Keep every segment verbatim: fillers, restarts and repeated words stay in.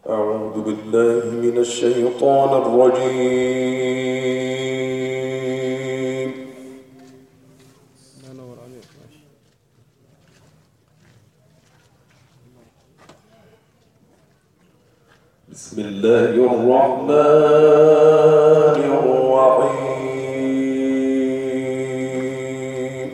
أعوذ بالله من الشيطان الرجيم. بسم الله الرحمن الرحيم.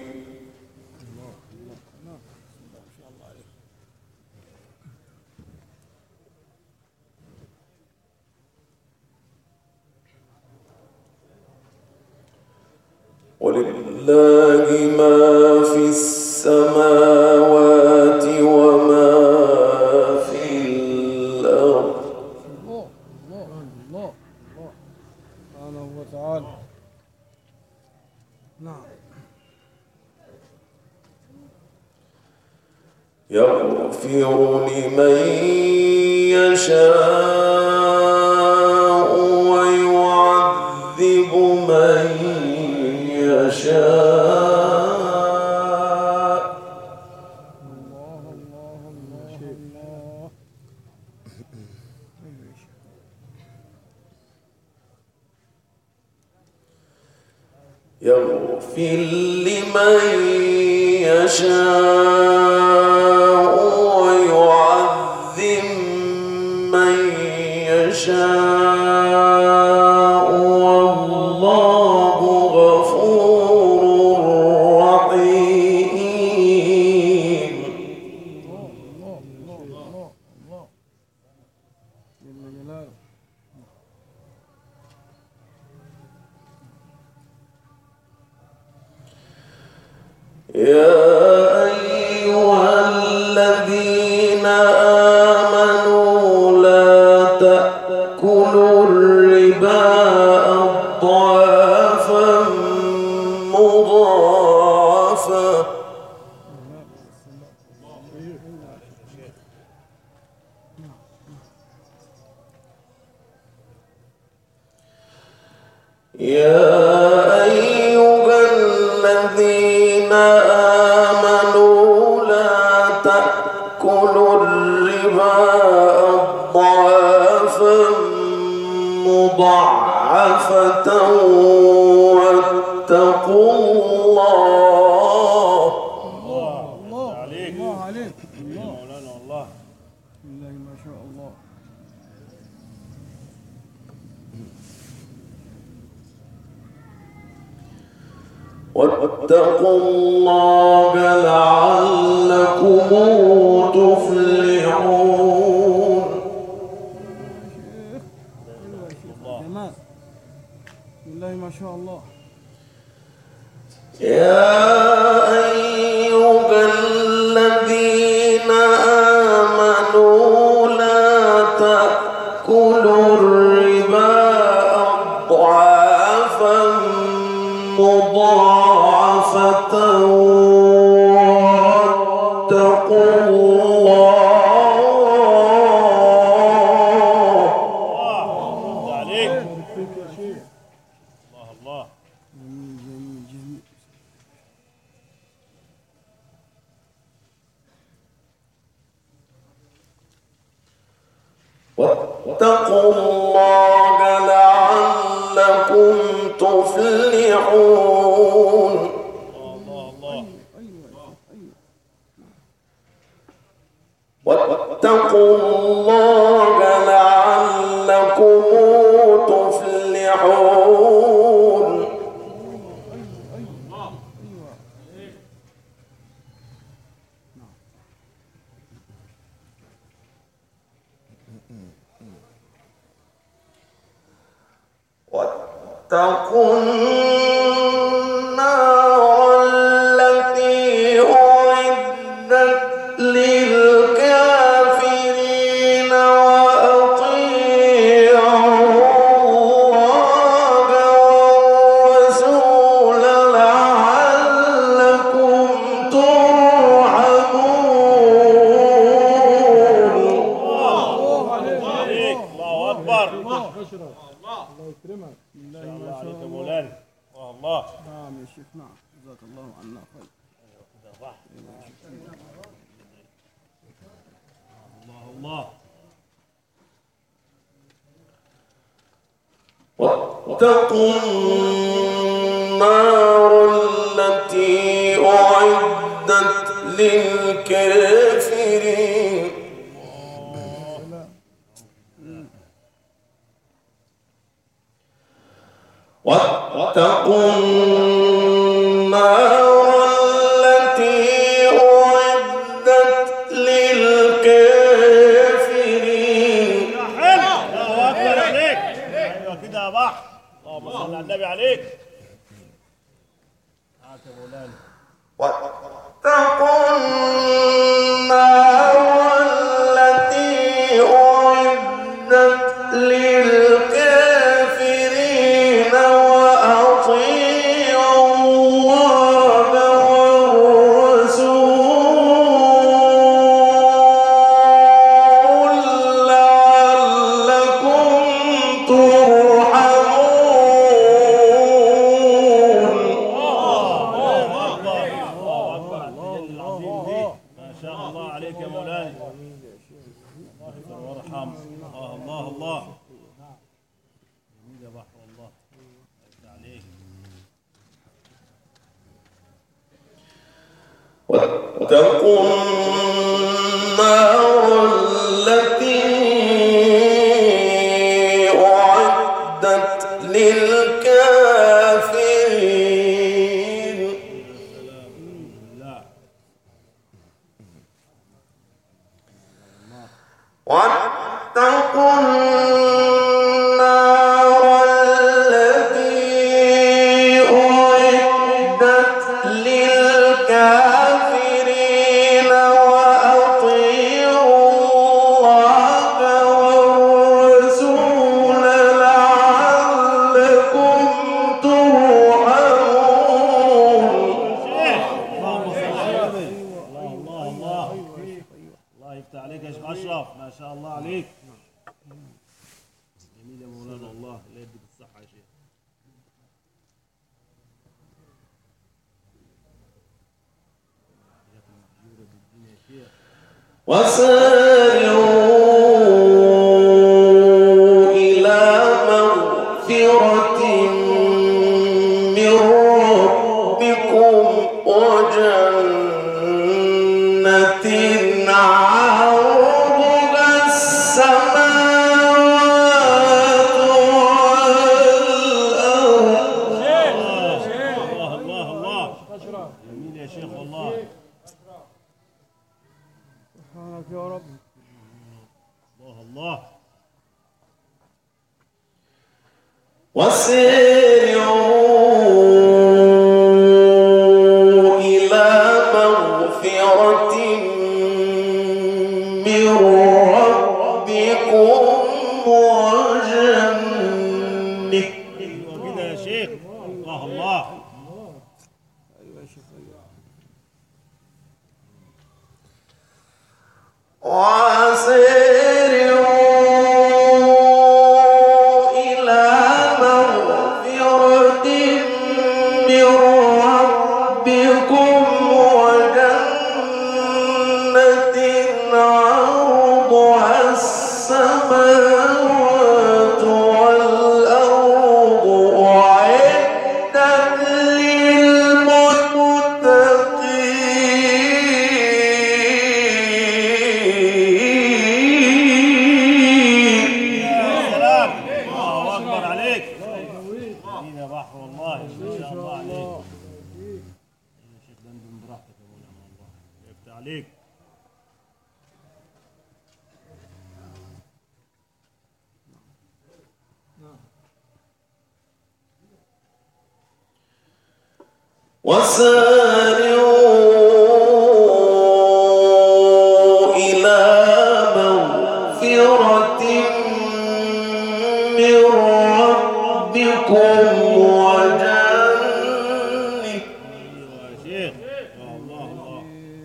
ولله ما في السماوات وما في الأرض. الله الله الله الله سبحانه وتعالى. نعم. يغفر لمن يشاء ويعذب من يشاء. الله الله الله الله. يغفر لمن يشاء ويعذب من يشاء والله غفور رحيم. الله الله الله الله جل جلاله. يا أيها الذين آمنوا لا تأكلوا الربا أضعافا مضاعفة. يا أيها الذين آمنوا لا تأكلوا الربا أضعافا مضاعفة واتقوا الله. الله الله عليك الله عليك الله مولانا الله. بسم الله ما شاء الله. واتقوا الله لعلكم تفلحون. جمال. بسم الله ما شاء الله. يا أيها الذين آمنوا لا تأكلوا الربا أضعافا مضاعفة واتقوا الله. الله عليك. فيك يا شيخ. الله الله. جميل جميل جميل. واتقوا الله لعلكم تفلحون. الله الله. ايوه ايوه. واتقوا الله لعلكم تفلحون. واتقوا النار التي أعدت للكافرين وأطيعوا الله والرسول لعلكم ترحمون. الله عليك. عليك. الله أكبر. الله اشرف. الله يكرمك. بسم الله الله ما شاء عليك يا الله. مولانا. الله الله. نعم يا شيخ نعم. جزاك الله عنا خير. الله الله. واتقوا النار التي أعدت للكافرين واتقوا النار التي أعدت للكافرين. حلو، الله أكبر عليك. أيوة كده يا بحر. اللهم صل على النبي عليك. هات يا مولانا. واتقوا النار التي أعدت للكافرين وأطيعوا الله والرسول لعلكم ترحمون. الله أكبر. الله أكبر على التجلي العظيم دي. ما شاء الله عليك يا مولانا. الله يغفر ويرحم. الله الله الله. جميل يا بحر والله. يفتح عليك. واتقوا النار التي أعدت للكافرين. لا. واتقوا النار التي أعدت للكافرين وأطيعوا الله والرسول لعلكم ترحمون. اللهم صل على النبي. الله الله الله. الله يفتح عليك يا شيخ اشرف. ما شاء الله عليك. جميل يا مولانا والله. الله يديك الصحه يا شيخ. وسارعوا إلى مغفرة من ربكم وجنة عرضها السماوات والأرض. الله الله الله. جميل يا شيخ والله. سبحانك يا رب. الله الله. وسارعوا إلى مغفرة من ربكم وجنة ايوه كده يا شيخ. الله الله. وسارعوا إلى مغفرة من ربكم وجنة عرضها السماوات والأرض أعدت للمتقين. يا سلام. الله اكبر عليك. جميل يا بحر والله. ما شاء الله عليك. يا شيخ دندن براحتك يا مولانا والله. يفتح عليك. وسارعوا إلى مغفرة من ربكم وجنة ايوه يا شيخ. الله الله.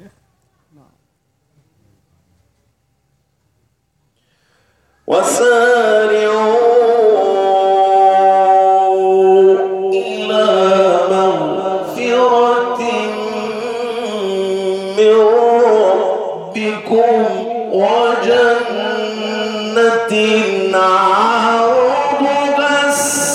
وسارعوا إلى مغفرة من ربكم وجنة عرضها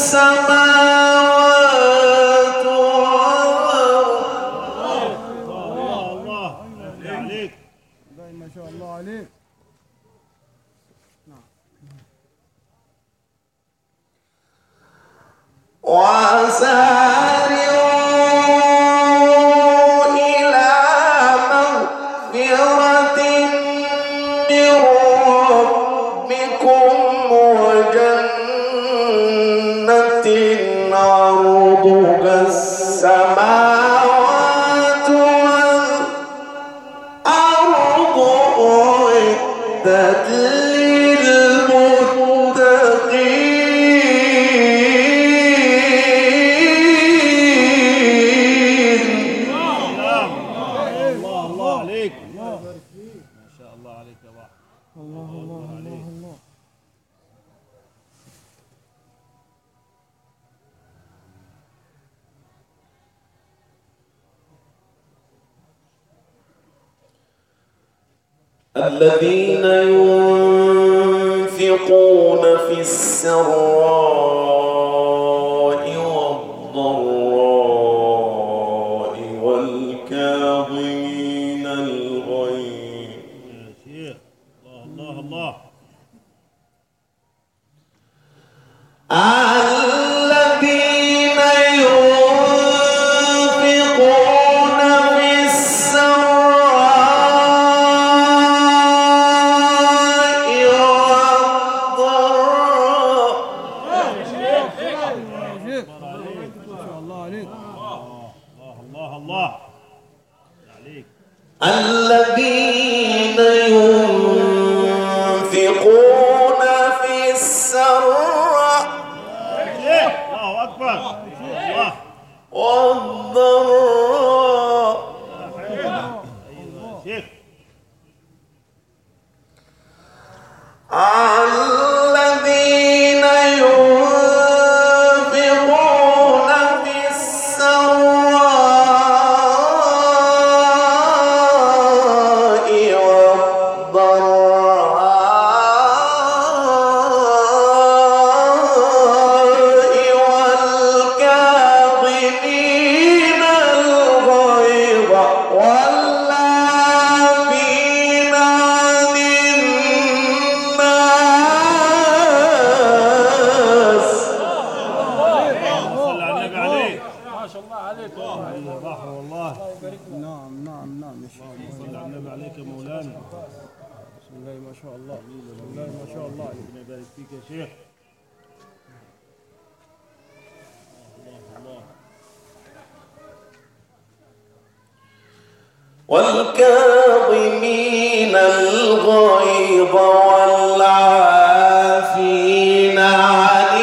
الله الله الله الله. الذين ينفقون في السراء والضراء والكاظمين الغيظ. يا شيخ الله الله الله. الذين ينفقون في السراء والضراء. يا شيخ ما شاء الله عليك. الله الله الله عليك. الذين ينفقون في السراء الله أكبر. الله والضراء. أيوة شيخ. الذين ينفقون في السراء والضراء والكاظمين الغيظ والعافين عن الناس. صلى على النبي عليك. ما شاء الله عليك. البحر والله. نعم نعم نعم يا شيخ. صلى على النبي عليك يا مولانا. بسم الله ما شاء الله. بسم الله ما شاء الله عليك. ربنا يبارك فيك يا شيخ. الله الله. والكاظمين الغيظ والعافين عن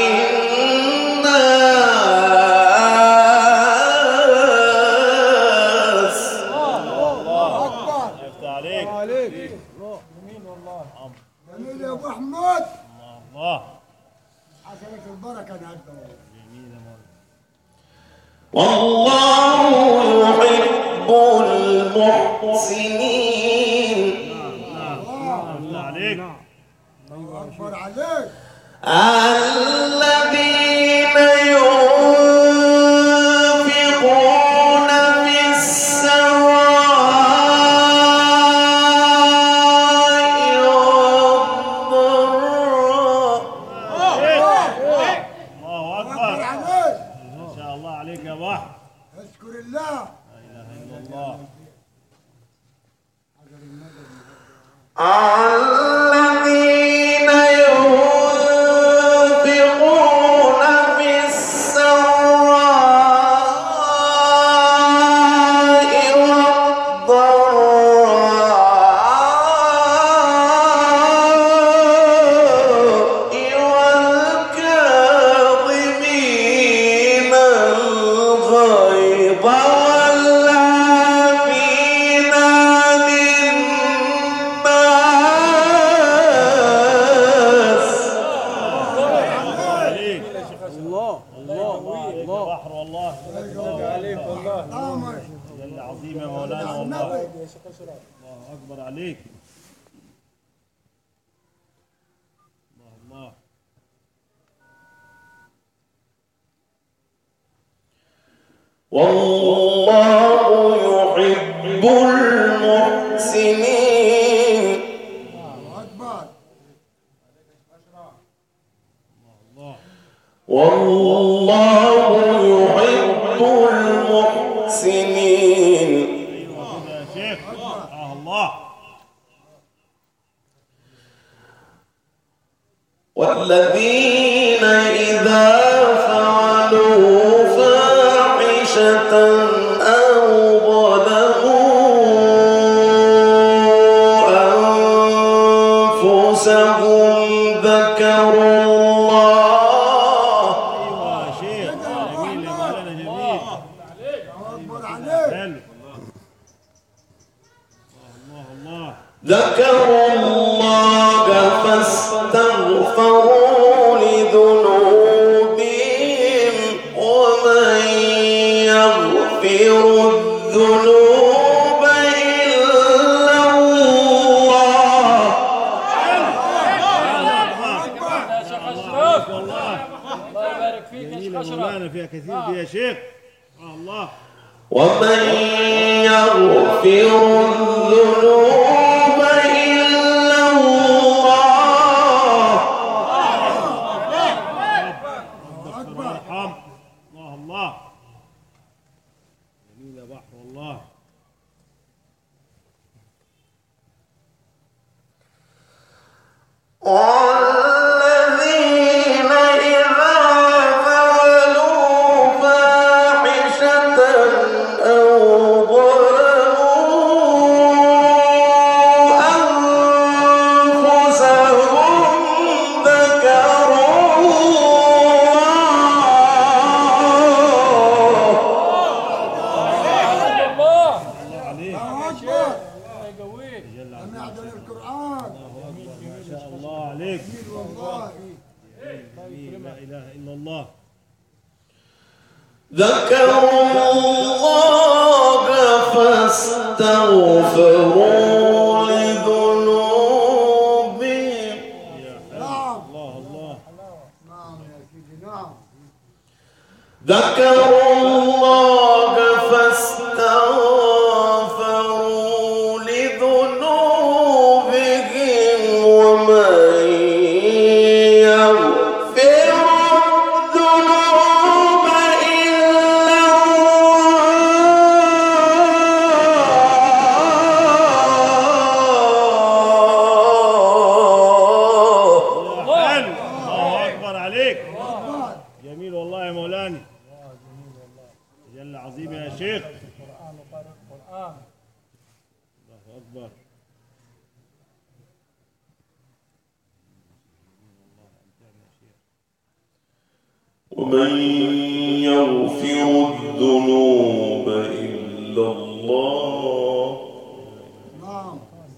الناس. الله أكبر. يفتح عليك. عليك. يمين والله. جميل يا ابو حمود. الله. حسنك البركه النهارده. جميل يا مولانا. والله يحب المحسنين. يفتح عليك. اكبر عليك. الذين ينفقون في السراء والضراء. الله اكبر أكبر. عليك. ما شاء الله عليك يا بحر. اشكر الله. لا إله إلا الله. الذين ينفقون في السراء والضراء والكاظمين الغيظ والعافين عن الناس. عليك. الله الله الله عليك يا الله. بحر والله. عليك والله. امر. جل عظيم يا مولانا والله. النبي. الله أكبر عليك. الله الله. والله يحب المحسنين. اكبر. الله. والله يحب المحسنين. أيوة كده يا شيخ. آه الله. والذين إذا فعلوا فاحشة أو ظلموا أنفسهم ذكروا الله. أيوة يا شيخ. جميل يا مولانا جميل. اكبر عليك. حلو. الله الله الله. ذكروا الله فاستغفروا لذنوبهم ومن يغفر الذنوب إلا الله. الله يبارك فيك يا شيخ أشرف. فيها كثير دي يا شيخ. الله. ومن يغفر الذنوب إلا الله. ارحم. الله الله. جميل يا بحر والله. والذين إذا فعلوا فاحشة أو ظلموا أنفسهم ذكروا الله عليك. لم يعدل القرآن. ما شاء الله عليك. والله لا إله إلا الله. ذكروا الله فاستغفروا لذنوبهم. نعم الله الله. نعم يا سيدي نعم. ذكروا الله فاستغفروا لذنوبهم ومن يغفر الذنوب إلا الله. الله أكبر عليك. أكبر. جميل والله يا مولانا. جل عظيم يا شيخ. الله أكبر. ومن يغفر الذنوب إلا الله. نعم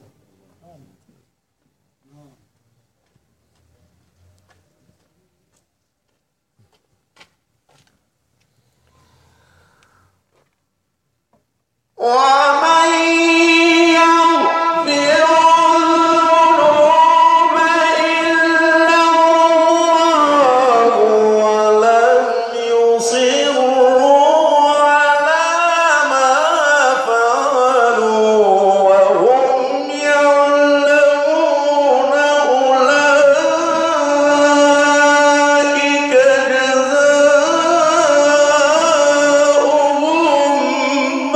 ومن يغفر الذنوب إلا الله ولم يصروا على ما فعلوا وهم يعلمون أولئك جزاؤهم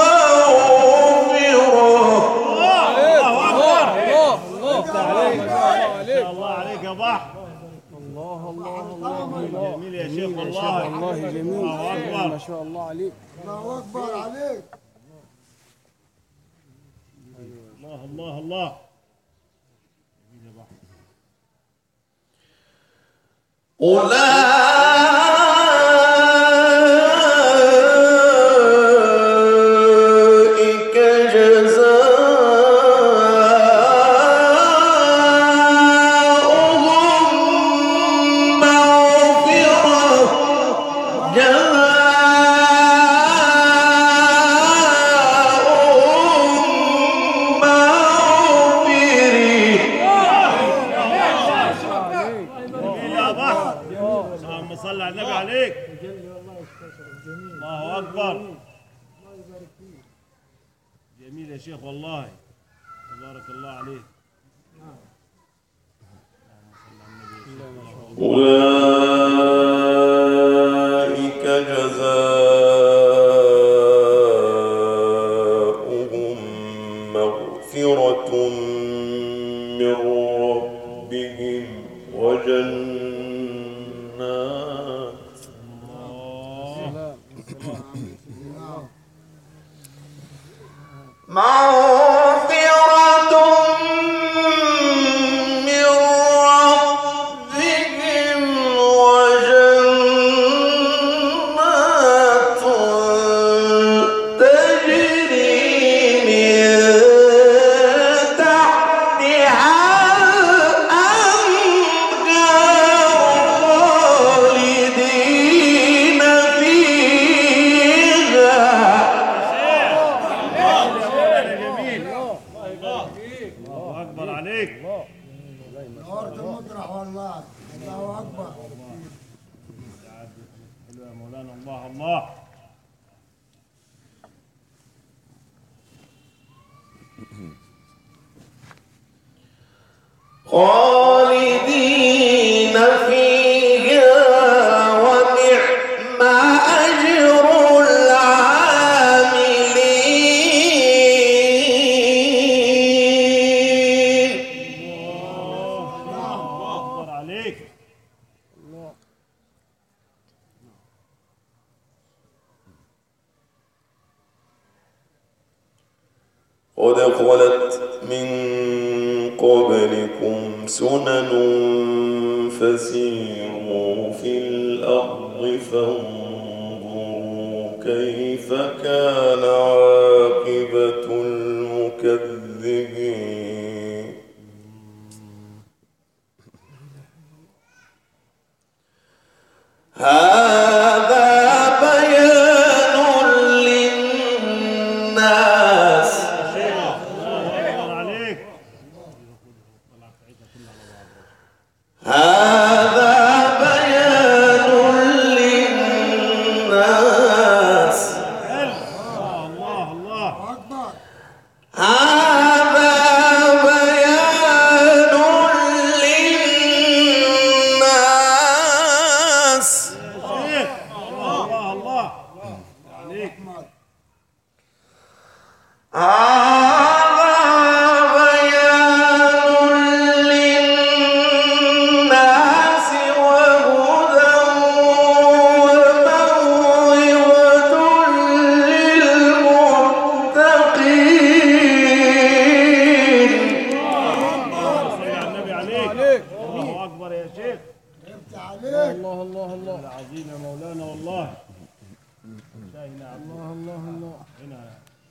الله عليك يا بحر. جميل يا شيخ والله. والله جميل. الله أكبر. ما شاء الله عليك. الله أكبر عليك. الله الله الله. أولئك جزاؤهم مغفرة جزاؤهم جميل يا بحر. اللهم صل على النبي عليك. الله أكبر. جميل يا شيخ والله. تبارك الله عليك. أولئك جزاؤهم مغفرة من ربهم وجنات مغفرة من ربهم وجنات تجري من تحتها الأنهار نورت المطرح والله. الله أكبر. حلو يا مولانا. الله الله. خالدين فيها ونعم أجر العاملين. الله أكبر عليك. قد خلت من قبلكم سنن فسيروا في الأرض فانظروا كيف كان عاقبة المكذبين. هذا بيان للناس. هذا بيان للناس. الله الله أكبر. هذا بيان للناس. الله الله عليك. الله الله الله العظيم يا مولانا والله. الله الله الله. هنا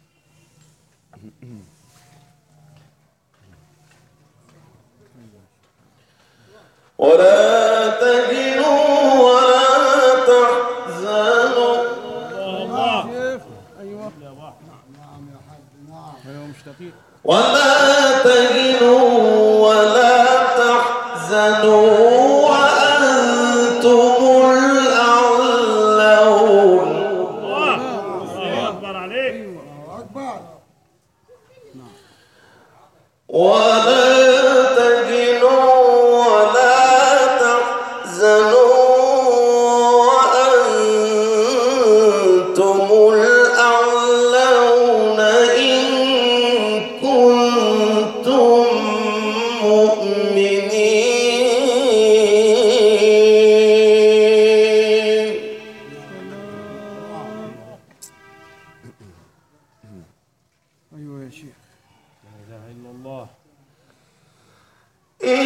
ولا تهنوا ولا تحزنوا. الله. شيخ ايوه يا واحد. نعم يا حاج. نعم. ايوه مشتاقين. ولا تهنوا ولا تحزنوا وأنتم الأعلون. الله أكبر عليك. الله أكبر. ولا تهنوا ولا تحزنوا وأنتم الأعلون إن كنتم مؤمنين. ايوه يا شيخ. لا إله إلا الله. إن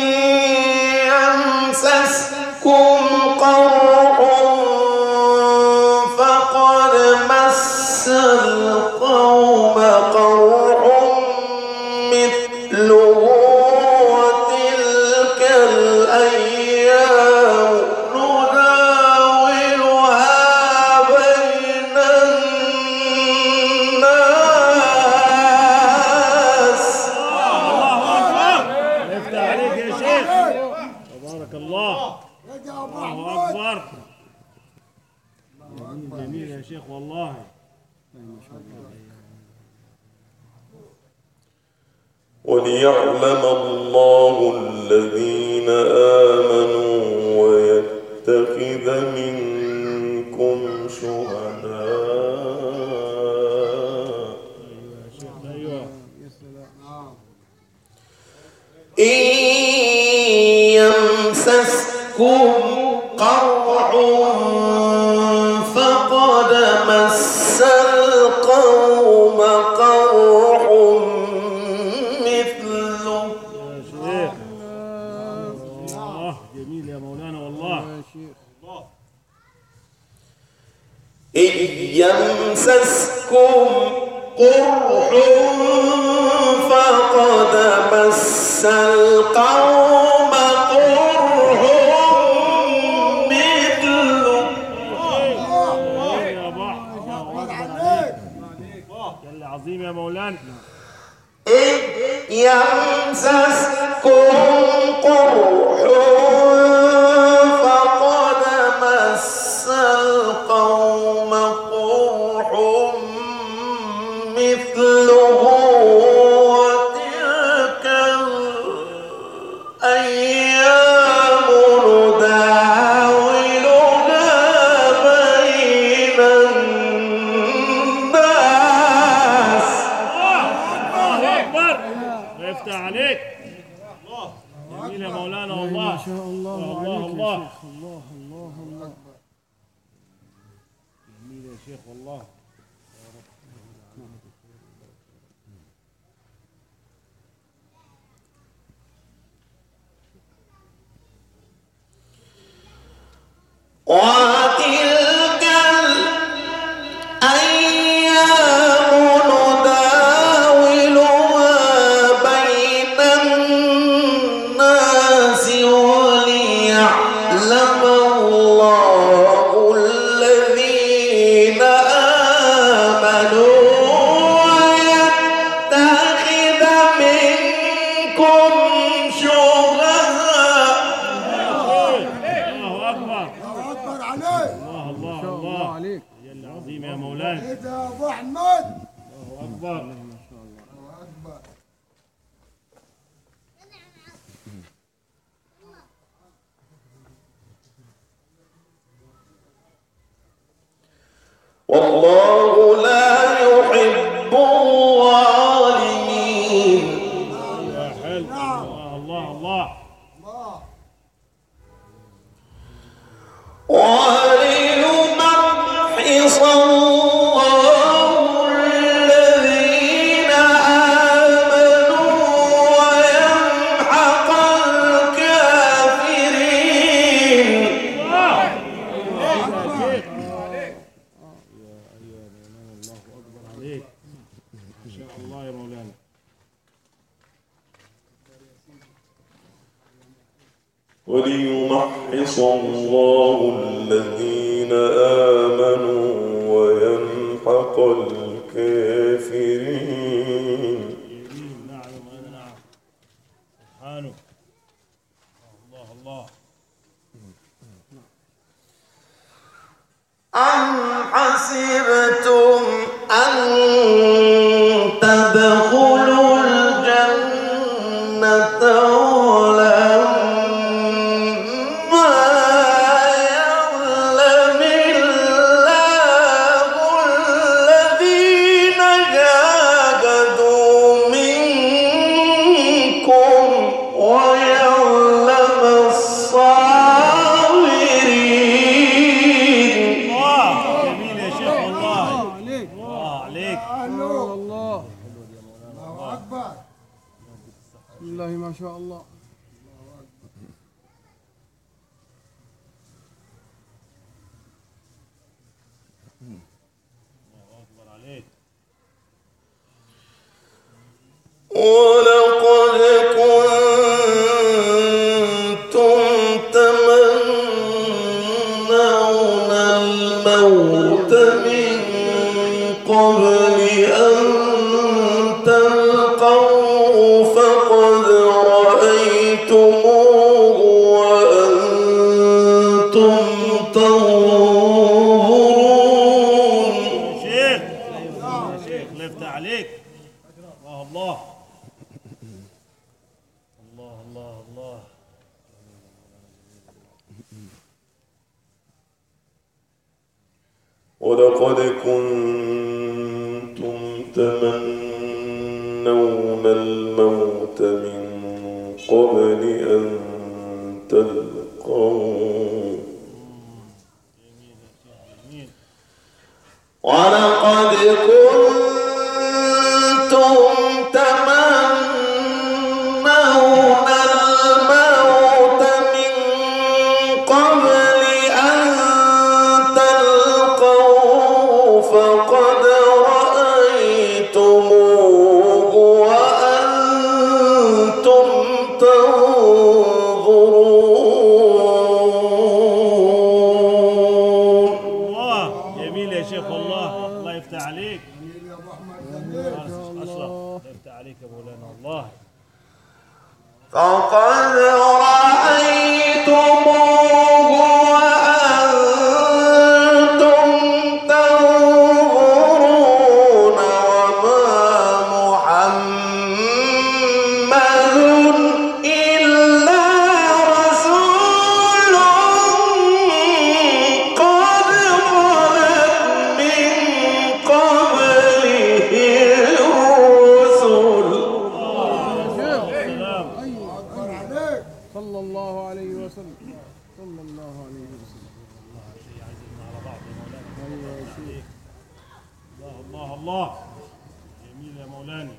يمسسكم قرح فقد مس القوم قرح مثله وتلك الأيام نداولها بين الناس. الله أكبر. افتح عليك يا شيخ. تبارك الله. رجع أبو الله محمود. أكبر. جميل جميل يا شيخ والله. وليعلم الله الذين آمنوا ويتخذ منكم شهداء. أيوه. إن يمسسكم قرح فقد مس القوم قرح مثله. يا شيخ. الله جميل يا مولانا والله. يا شيخ. إن يمسسكم قرح فقد مس القوم قرح مثله. يا بحر. الله أكبر عليك. عليك. جل عظيم يا مولانا. إن يمسسكم قرح ما شاء الله الله عليك يا الله. شيخ. الله الله الله. جميل يا شيخ والله. وتلك الأيام نداولها بين الناس وليعلم الله الذين آمنوا ويتخذ منكم شهداء. الله أكبر. الله أكبر عليك. الله الله ما شاء الله الله. عليك. جل عظيم يا مولانا. إيه ده يا أبو أحمد؟ الله أكبر. الله أكبر. والله لا يحب الظالمين. يا حلو. الله الله الله. الله. وليمحص الله الذين آمنوا ويمحق الكافرين. الله أكبر عليك. ما شاء الله يا مولانا. وليمحص الله الذين آمنوا ويمحق الكافرين. جميل. نعم يا مولانا نعم. سبحانه. الله الله. أم حسبتم أن تدخلوا الجنة ولما يعلم الله الذين جاهدوا منكم ويعلم الصابرين. الله. جميل يا شيخ والله. عليك. الله عليك. الله الله. الله أكبر. بسم الله ما شاء الله. الله أكبر عليك. ولقد كنتم تمنون الموت من قبل أن تلقوه فقد رأيتموه وأنتم تنظرون. شيخ. يا شيخ الله يفتح عليك. الله الله. الله الله الله. ولقد كنتم تمنون الموت من قبل أن تلقوه جميل. ولقد كنتم تمنون الموت من قبل أن تلقوه فقد رأيتموه وأنتم تنظرون. الله. جميل يا شيخ والله. الله يفتح عليك. جميل يا أبو أحمد. جميل. أشرف. الله يفتح عليك يا مولانا والله. فقد رأيتموه وأنتم تنظرون وما محمد إلا رسول قد خلت من قبله الرسل. سلام. أكبر عليك. عليه وسلم صلى الله عليه وسلم. على بعض يا مولانا. ايوه يا شيخ. الله الله الله جميل يا مولانا.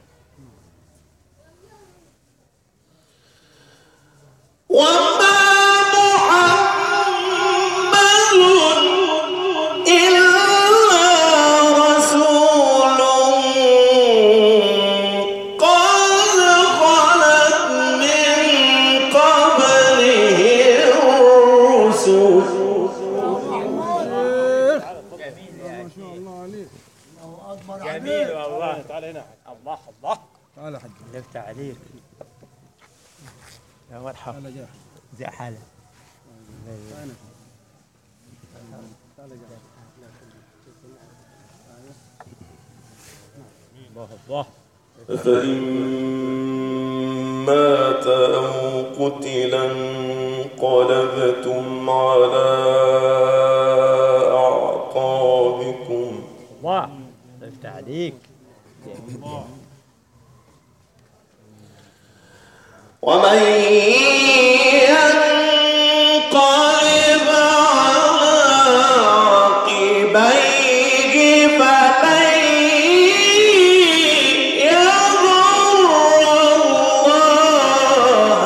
وما محمد إلا رسول قد خلت من قبله الرسل. ما شاء الله عليك. الله أكبر جميل عليك. والله. تعال هنا. الله الله تعال يا حاج. لفت عليك يا مرحبا. تعال جاي. زي حالك. تعال تعال جاي. الله الله. فإن مات أو قتلا انقلبتم على أعقابكم. الله لفت عليك. ومن ينقلب على عقبيه فلن يضر الله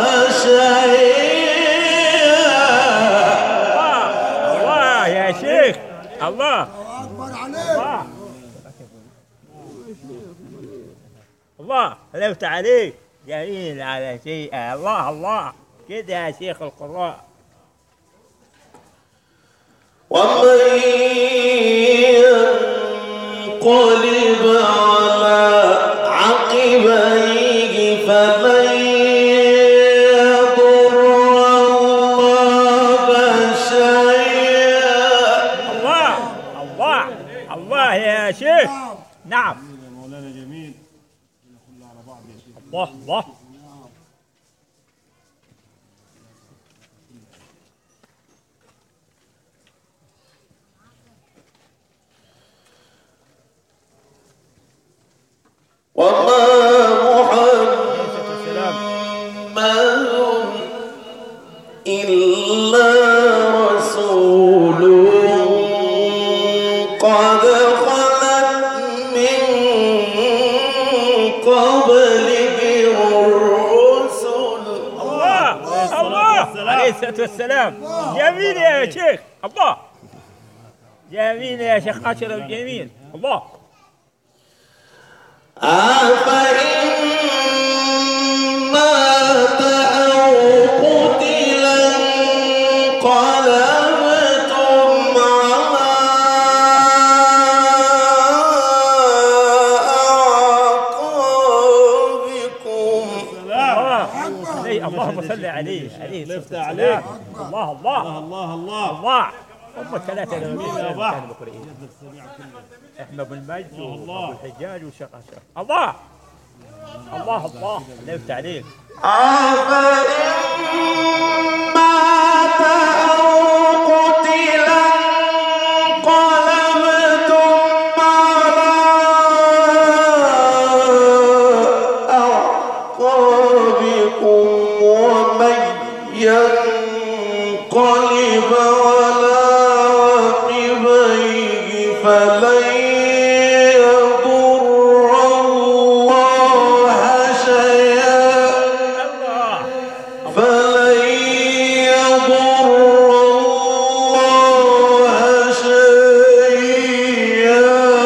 شيئا. الله يا شيخ. الله الله أكبر عليك. الله الله لفت عليك. جميل على شيء. الله الله كده يا شيخ القراء. ومن ينقلب على عقبيه فلن يضر الله شيئا. الله الله الله يا شيخ. نعم. يا مولانا جميل. كله على بعض يا شيخ. الله الله. وما السلام. محمد إلا رسول قد خلت من قبله الرسل. الله الله عليه الصلاة والسلام. جميل يا شيخ. الله جميل يا شيخ أشرف. جميل. الله أفإن مات أو قتلا انقلبتم على أعقابكم. الله عليه. اللهم صل عليه عليه الصلاة لفت والسلام. عليك. الله الله الله الله الله. هم الثلاثة اللي يا بعض. كانوا مقرئين. السميع كله. احمد بن المجد الله. وابو الحجاج والشيخ اشرف. الله الله الله لفت عليك. أفإن مات أو قتلا انقلبتم على أعقابكم ومن ينقلب على عقبيه فلن يضر الله شيئا. الله فلن يضر الله شيئا.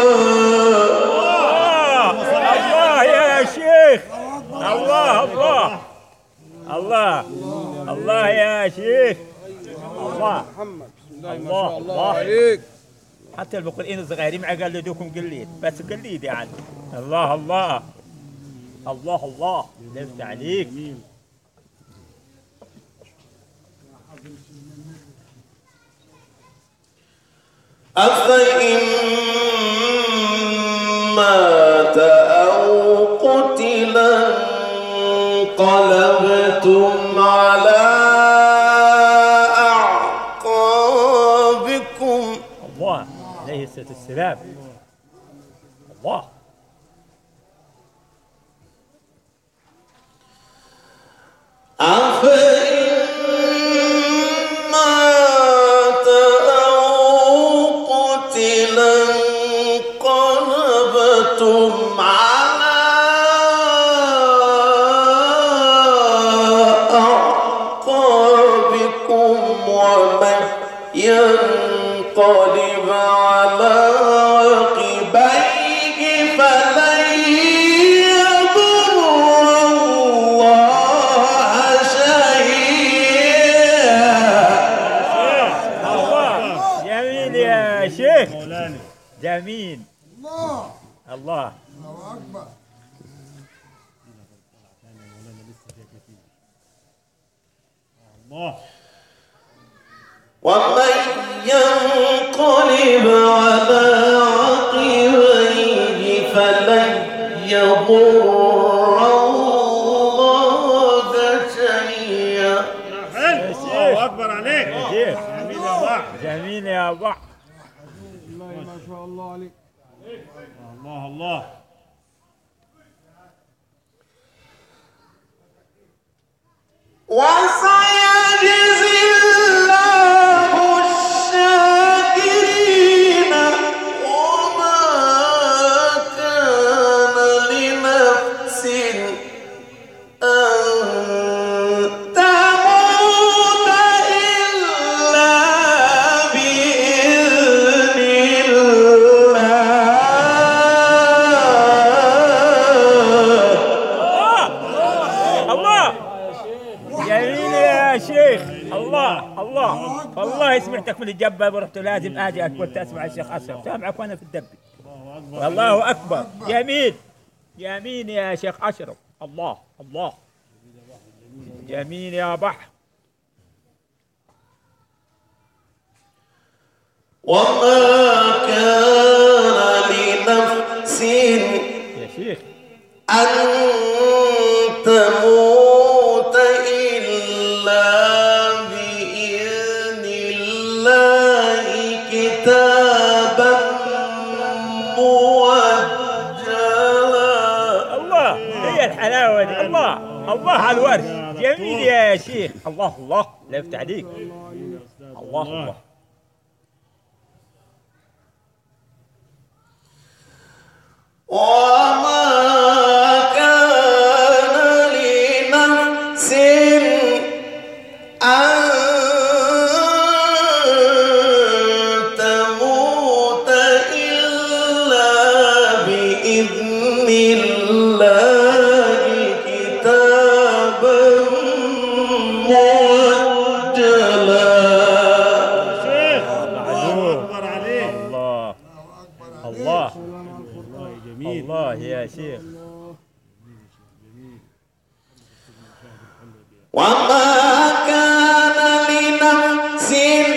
الله الله يا شيخ. الله الله الله الله يا شيخ. الله محمد بسم الله ما الله شاء الله الله. عليك. حتى المقرئين الصغيرين ما قلدوكم قليد بس قليد يعني. الله الله الله الله لفت عليك. أفإن مات أو قتلا انقلبتم على أعقابكم. الله عليه الصلاة والسلام. الله أفإن ومن ينقلب على عقبيه فلن يضر الله شيئا. الله جميل يا شيخ مولانا جميل. الله الله الله أكبر. الله ومن ينقلب على عقبيه فلن يضر الله شيئا. حلو الله اكبر عليك يا شيخ جميل يا ضاع جميل يا ضع. والله ما شاء الله عليك. الله الله وسيجزي الله الشاكرين وما كان لنفس أن تموت إلا بإذن الله. الله جميل يا شيخ. الله الله والله سمعتك من الجبل ورحت لازم اجي كنت اسمع الشيخ اشرف سامعك وانا في الدب. الله اكبر جميل جميل يا شيخ اشرف. الله الله جميل يا بحر. وما كان لنفس يا شيخ أن تموت إلا بإذن الله كتابا مؤجلا. الله هي الحلاوه دي. الله الله على الورد. جميل يا شيخ. الله الله لا يفتح عليك. الله الله وما كان لنفس أن تموت إلا بإذن الله كتابا مؤجلا. شيخ الله اكبر عليك الله الله والله جميل الله يا شيخ. وما كان لنفس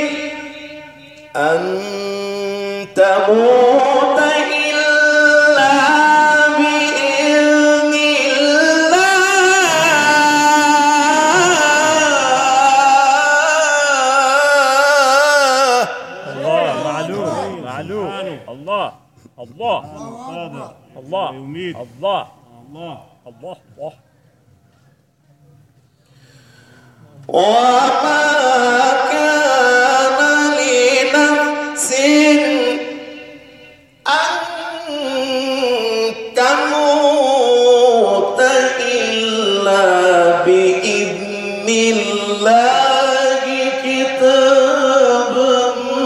أن تموت إلا بإذن الله. الله معلوم معلوم. الله الله قادر الله يميت. الله الله الله الله وما كان لنفس أن تموت إلا بإذن الله كتابا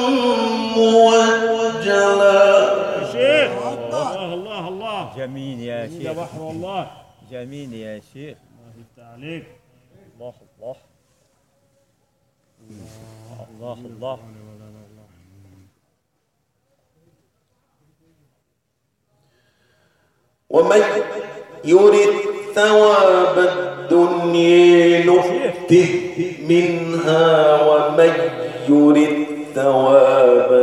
مؤجلا. يا شيخ الله الله الله جميل يا يا شيخ. بحر والله جميل يا شيخ. الله يفتح عليك الله الله الله الله ومن يرد ثواب الدنيا نؤته منها ومن يرد ثواب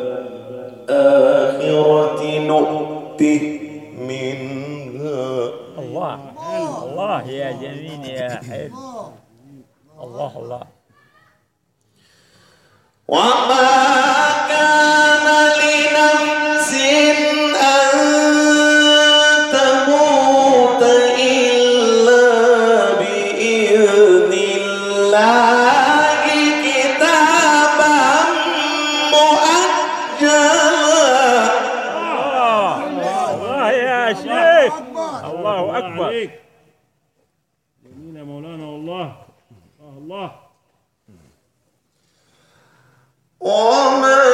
الآخرة نؤته منها. الله الله يا جميل يا حلو. الله الله وما كان لنفس أن تموت إلا بإذن الله كتابا مؤجلا. الله الله يا شيخ. الله أكبر. عليك جميل يا مولانا والله الله الله ومن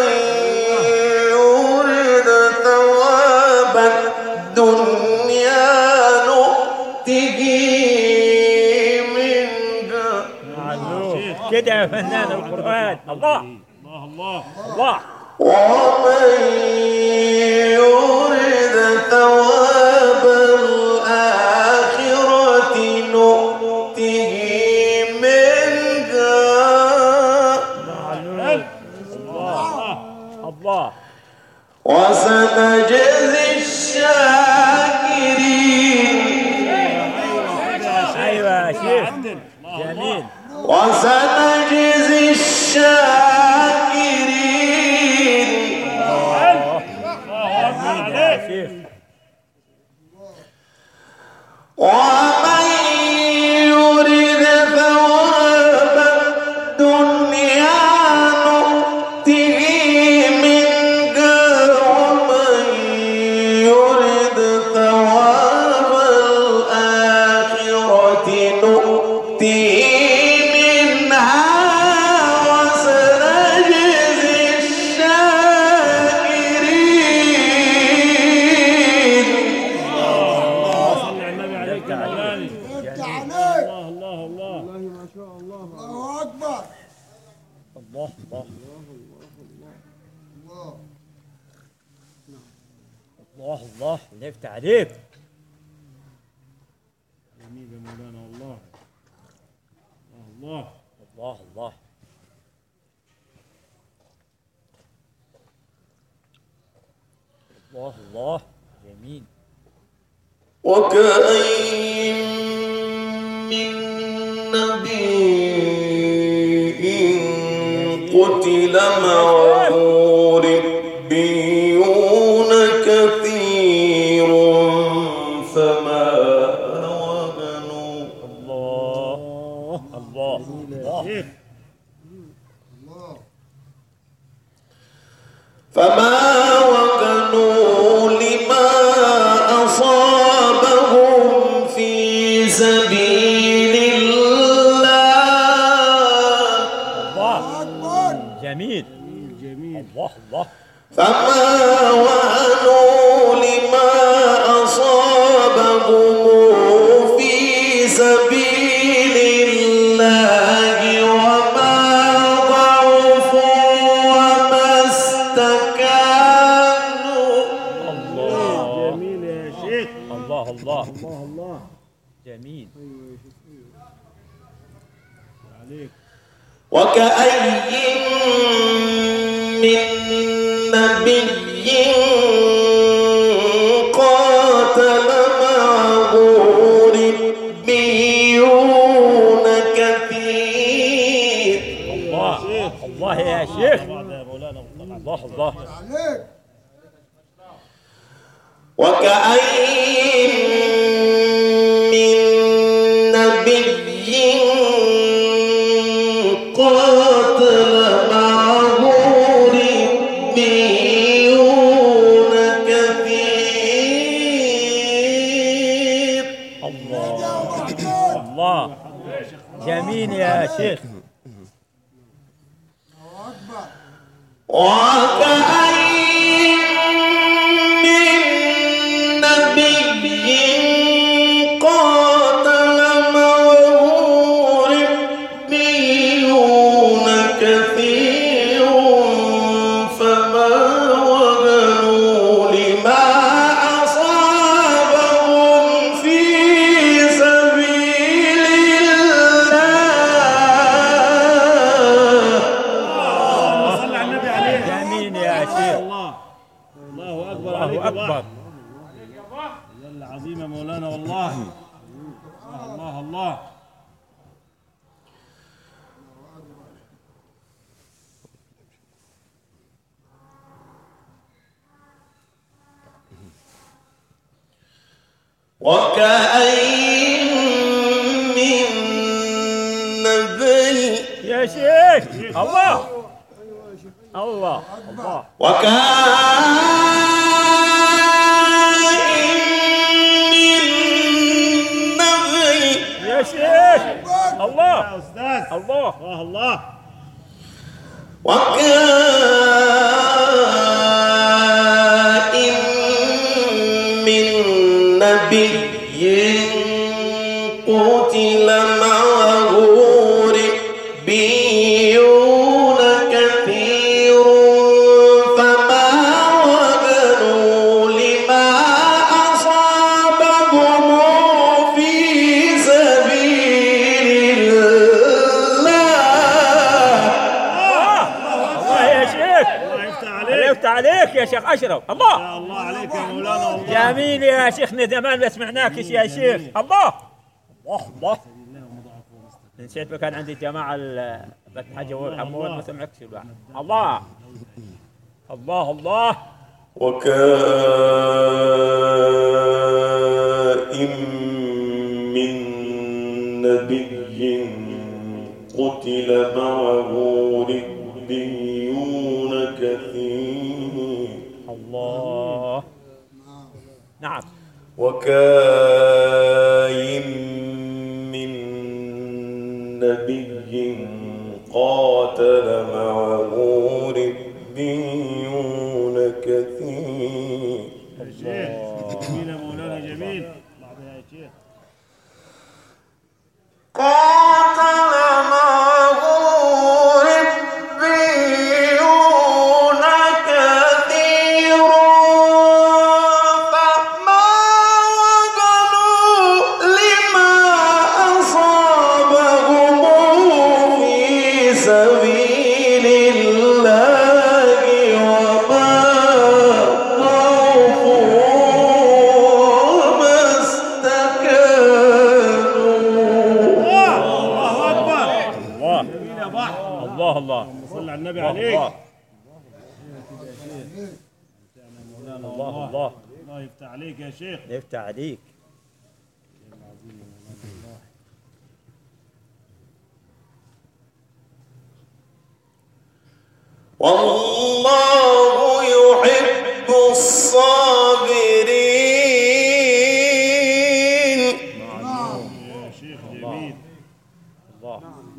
يرد ثواب الدنيا نؤته منها. كده يا فنان القرآن. الله الله الله الله. ومن يرد ثواب الآخرة نؤته منها. الله. وسنجزي الشاكرين. ايوه يا شيخ جميل. وسنجزي الشاكرين. يا شيخ. ومن يرد ثواب الدنيا نؤته منها. ومن يرد ثواب الآخرة نؤته منها. وسنجزي الشاكرين. صل على النبي عليك يا مولانا. افتح عليك. الله الله الله. ما شاء الله. الله اكبر. الله الله الله. الله الله. لفت عليك. جميل يا مولانا والله. الله الله الله. الله الله. جميل. وكأين من نبي قتل معه ربيون كثير فما وهنوا. الله الله الله. الله. فما وهنوا لما أصابهم في سبيل الله. الله اكبر. جميل. جميل. الله الله. فما وهنوا لما أصابهم في سبيل الله وما ضعفوا وما استكانوا. الله جميل يا شيخ. الله الله. الله الله جميل. عليك. وكأي من نبي قاتل معه ربيون كثير. الله الله يا شيخ. بعد يا مولانا مصطفى. الله الله. عليك. وكأين من نبي قاتل معه ربيون كثير. الله الله. جميل يا شيخ. الله اكبر. وكأين من نبي قاتل معه ربيون كثير فما وهنوا لما أصابهم في سبيل الله. صل على النبي عليه. جميل يا شيخ. الله الله اكبر عليك الله يا اكبر. جل عظيم يا مولانا والله. الله الله. وكأين من نبي يا شيخ. الله الله الله. وكأين من نبي يا شيخ. الله يا استاذ. الله الله الله. وكائن من نبي قتل معه ربيون كثير فما وهنوا لما أصابهم في سبيل الله. الله يا شيخ، الله يفتح الله عليك. يفتح عليك يا شيخ أشرف. الله يا الله عليك يا مولانا والله. جميل يا شيخنا، زمان ما سمعناك يا شيخ. الله الله الله. نسيت ما كان عندي جماعة بس حاجة والحمود ما سمعكش الواحد. الله الله الله. وكائن من نبي قتل معه ربيون كثير الله نعم. وكاين من نبي قاتل معه ربيون كثير يا شيخ جميل يا مولانا جميل. بعض يا شيخ. قاتل معه ربيون كثير فما وهنوا لما أصابهم في سبيل الله وما ضعفوا وما استكانوا. الله اكبر. الله جميل يا بحر. الله الله صل على النبي الله عليك. الله مولانا الله والله. الله. الله يفتح عليك يا شيخ. يفتح عليك. والله يحب الصابرين. يا شيخ جميل. الله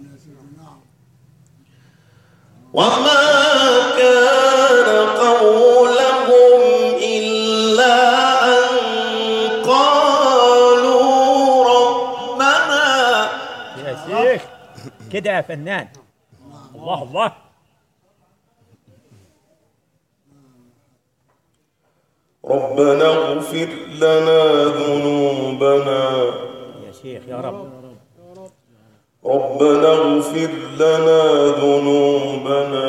وما كان قولهم إلا أن قالوا ربنا يا شيخ كده يا فنان. الله الله. ربنا اغفر لنا ذنوبنا يا شيخ يا رب. ربنا اغفر لنا ذنوبنا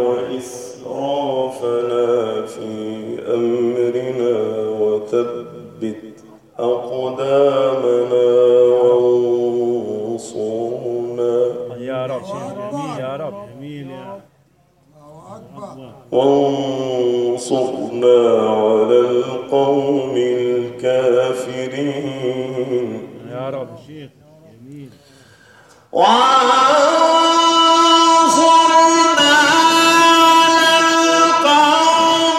وإسرافنا في أمرنا وثبت أقدامنا وانصرنا يا رب يا رب. جميل يا وانصرنا على القوم الكافرين يا رب. شيخ جميل. وانصرنا على القوم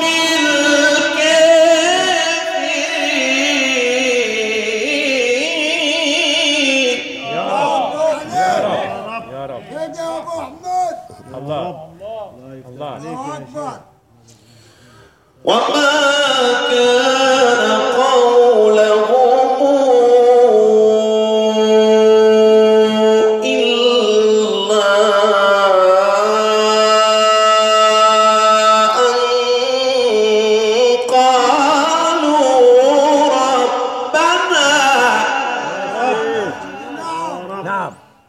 الكافرين. يا رب يا رب يا رب. كده يا ابو احمد. الله الله يفتح الله. عليك الله يا اكبر. شيخ. وما كان قولهم إلا أن قالوا ربنا نعم.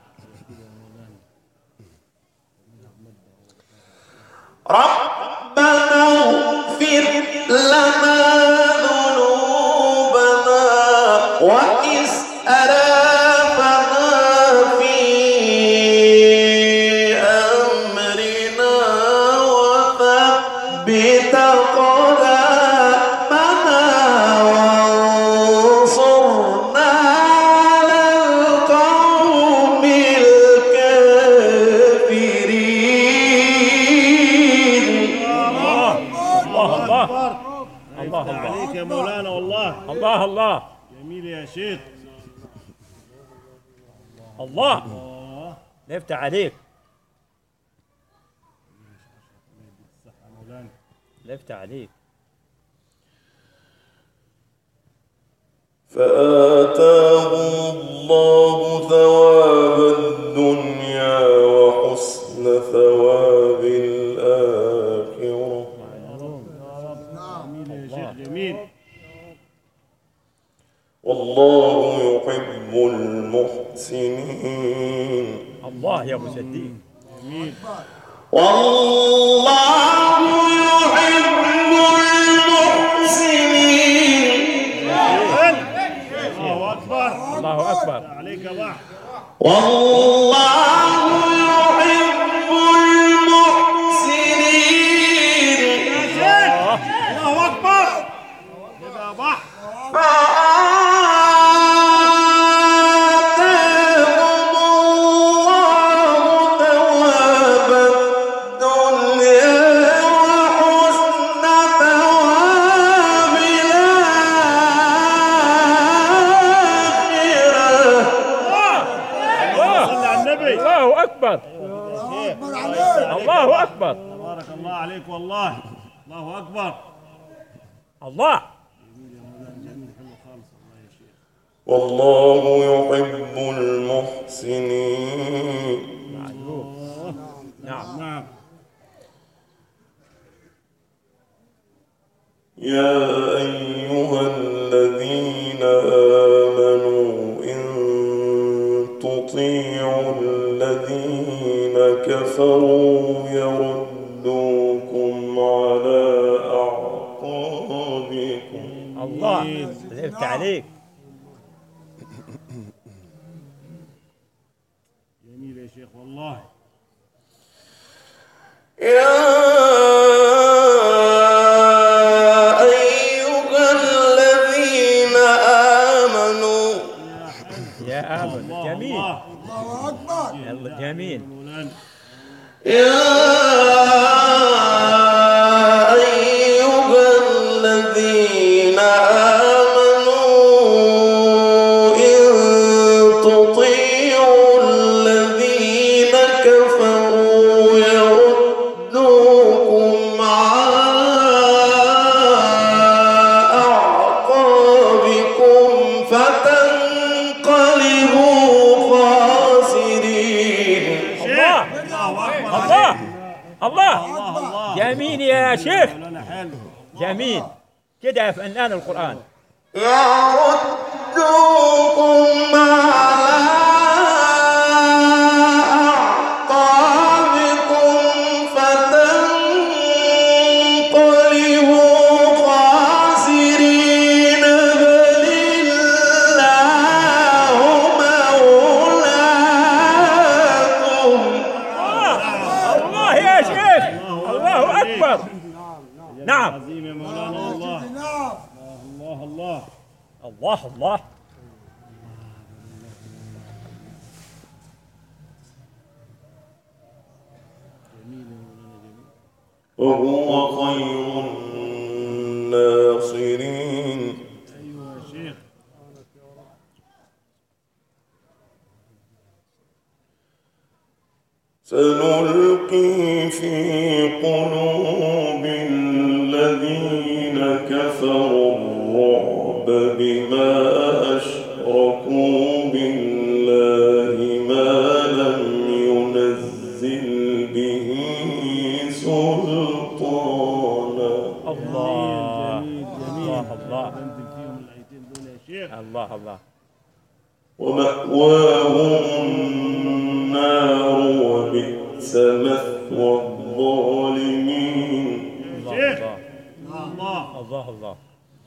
ربنا اغفر لنا ذنوبنا وإسرافنا في أمرنا وثبت أقدامنا وانصرنا على القوم الكافرين. الله الله الله الله يفتح عليك يا مولانا والله. الله الله. جميل يا شيخ. الله الله. يفتح عليك. لفت عليك. فآتاهم الله ثواب الدنيا وحسن ثواب الآخرة جميل يا شيخ جميل. والله يحب المحسنين. الله يا ابو صديق. جميل. والله يحب المحسنين. الله أكبر. الله اكبر. عليك بحر. والله يحب المحسنين. الله أكبر. كده بحر. فآتاهم الله ثواب الدنيا وحسن ثواب الآخرة. صل على النبي. الله اكبر. أكبر عليك. الله اكبر. تبارك الله عليك والله. الله أكبر. الله. والله يحب المحسنين. نعم. نعم. يا أيها الذين آمنوا إن تطيعوا الذين كفروا يردوكم على أعقابكم. الله لفت عليك. جميل يا شيخ والله. يا أيها الذين آمنوا. يا آمن. جميل. الله. الله أكبر. يلا جميل. مولانا. يا أيها الذين آمنوا إن تطيعوا الذين كفروا يردوكم على أعقابكم فتنقلبوا خاسرين. الله. الله. الله. الله. جميل يا شيخ. مولانا حلو. جميل. كده يا فنان القرآن. يردوكم على أعقابكم فتنقلبوا خاسرين بل الله مولاكم. الله يا شيخ. الله أكبر. نعم. عظيم يا مولانا والله. نعم. الله الله. الله الله. وهو خير الناصرين. أيوة يا شيخ. سنلقي في قلوب الذين كفروا الرعب بما أشركوا بالله ما لم ينزل به سلطانا. الله. جميل جميل. الله الله. بنزل فيهم الآيتين دول يا شيخ. الله الله. ومأواهم النار وبئس مثوى الظالمين. شيخ. الله الله. الله الله.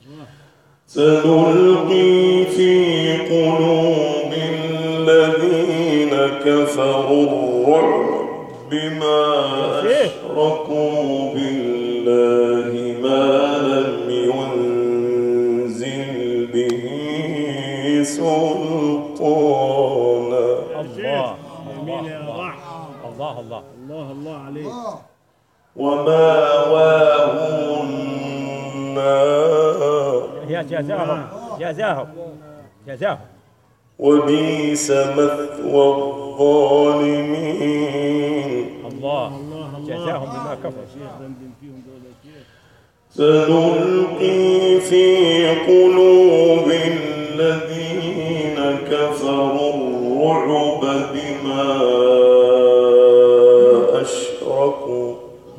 سنلقي في قلوب الذين كفروا الرعب بما أشركوا بالله ما لم ينزل به سلطانا. الله. جميل يا ضح. الله الله. الله الله عليك. الله. ومأواهم النار يا جزاهم. جزاهم. جزاهم. وبئس مثوى الظالمين. الله. الله الله. جزاهم بما كفروا. شيخ بنزل فيهم دول يا شيخ. سنلقي في قلوب الذين كفروا الرعب بما أشركوا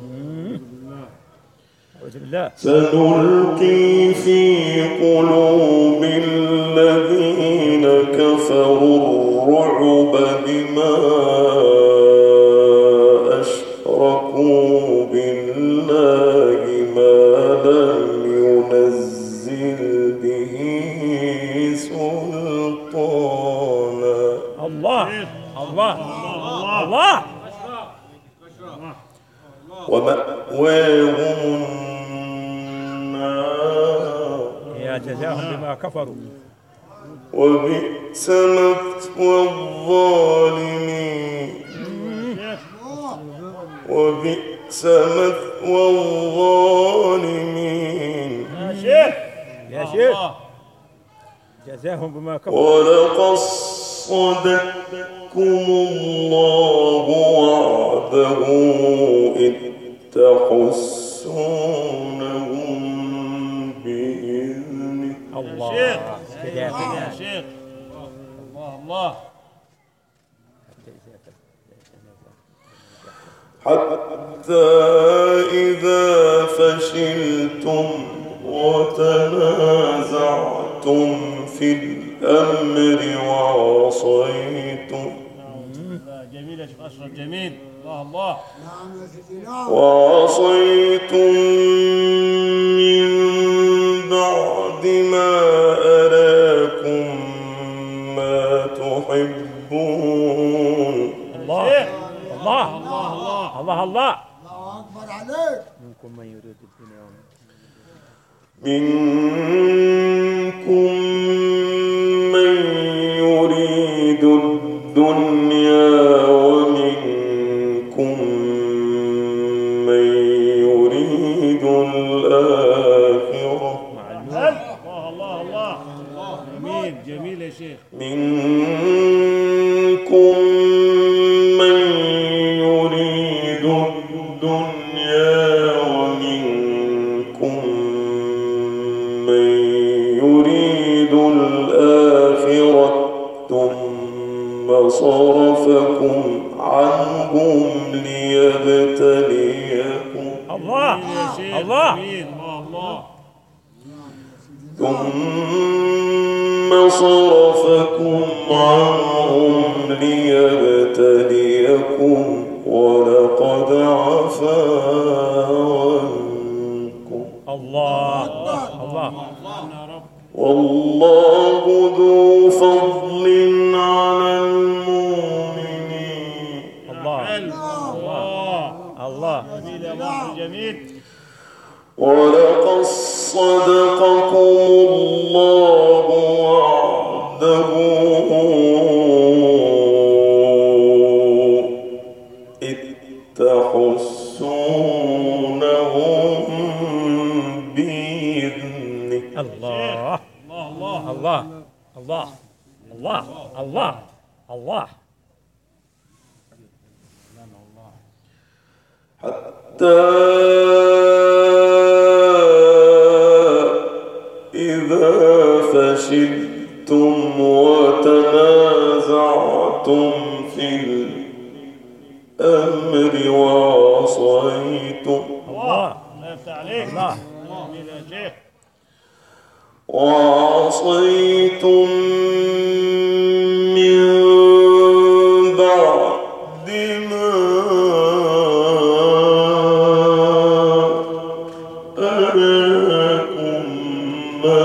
سنلقي في قلوب الذين كفروا الرعب بما أشركوا بالله ما لم ينزل به سلطانا. الله الله الله ومأواهم النار يا جزاهم بما كفروا وبئس مثوى الظالمين وبئس مثوى الظالمين. يا شيخ يا شيخ جزاهم بما كفروا. ولقد صدقكم الله وعده إذ تحسونهم بإذنه. الله شيخ كده يا كده شيخ الله الله حتى إذا فشلتم وتنازعتم في الأمر وعصيتم جميل يا شيخ أشرف جميل الله الله نعم يا سيدي نعم. وعصيتم من بعد ما أراكم ما تحبون. الله الله الله الله الله الله الله أكبر عليك. منكم من يريد الدنيا منكم من يريد الدنيا ومنكم من يريد الآخرة. الله الله الله جميل جميل يا شيخ منكم من يريد الدنيا ومنكم من يريد الآخرة ثم صرفكم عنهم ليبتليكم الله يا شيخ الله جميل الله الله ثم صرفكم عنهم ليبتليكم ولقد عفا عنكم الله الله والله ذو فضل على المؤمنين. الله الله الله جميل يا مصر جميل ولقد صدقكم الله وعده إذ تحسونهم بإذنه. الله الله الله الله الله الله الله الله حتى إذا فشلتم وتنازعتم في الأمر وعصيتم الله الله يفتح عليك الله جميل يا شيخ وعصيتم من بعد ما أراكم ما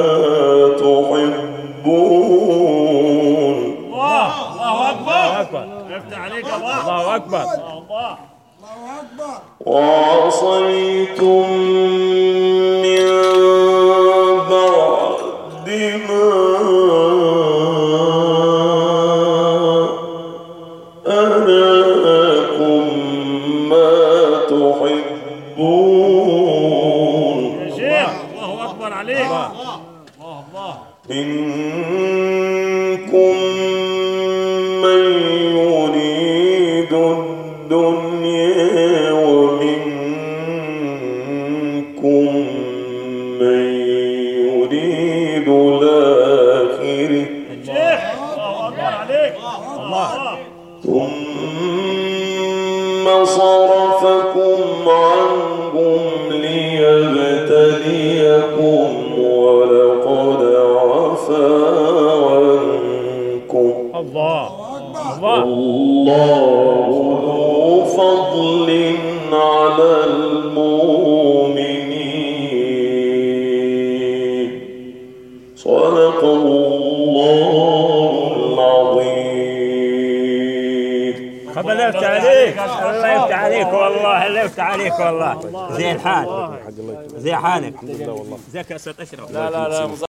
تحبون. الله الله أكبر أكبر يفتح عليك الله الله أكبر الله الله أكبر. وعصيتم من بعد ما أراكم ما تحبون. يا شيخ الله أكبر عليك الله الله منكم من يريد الدنيا ومنكم عنهم ليبتليكم ولقد عفا عنكم الله الله والله ذو فضل على المؤمنين صدق الله العظيم. الله يفتح عليك، الله يفتح عليك والله، الله يفتح عليك والله. زي الحال، زي حالك، زيك يا استاذ اشرف. لا لا لا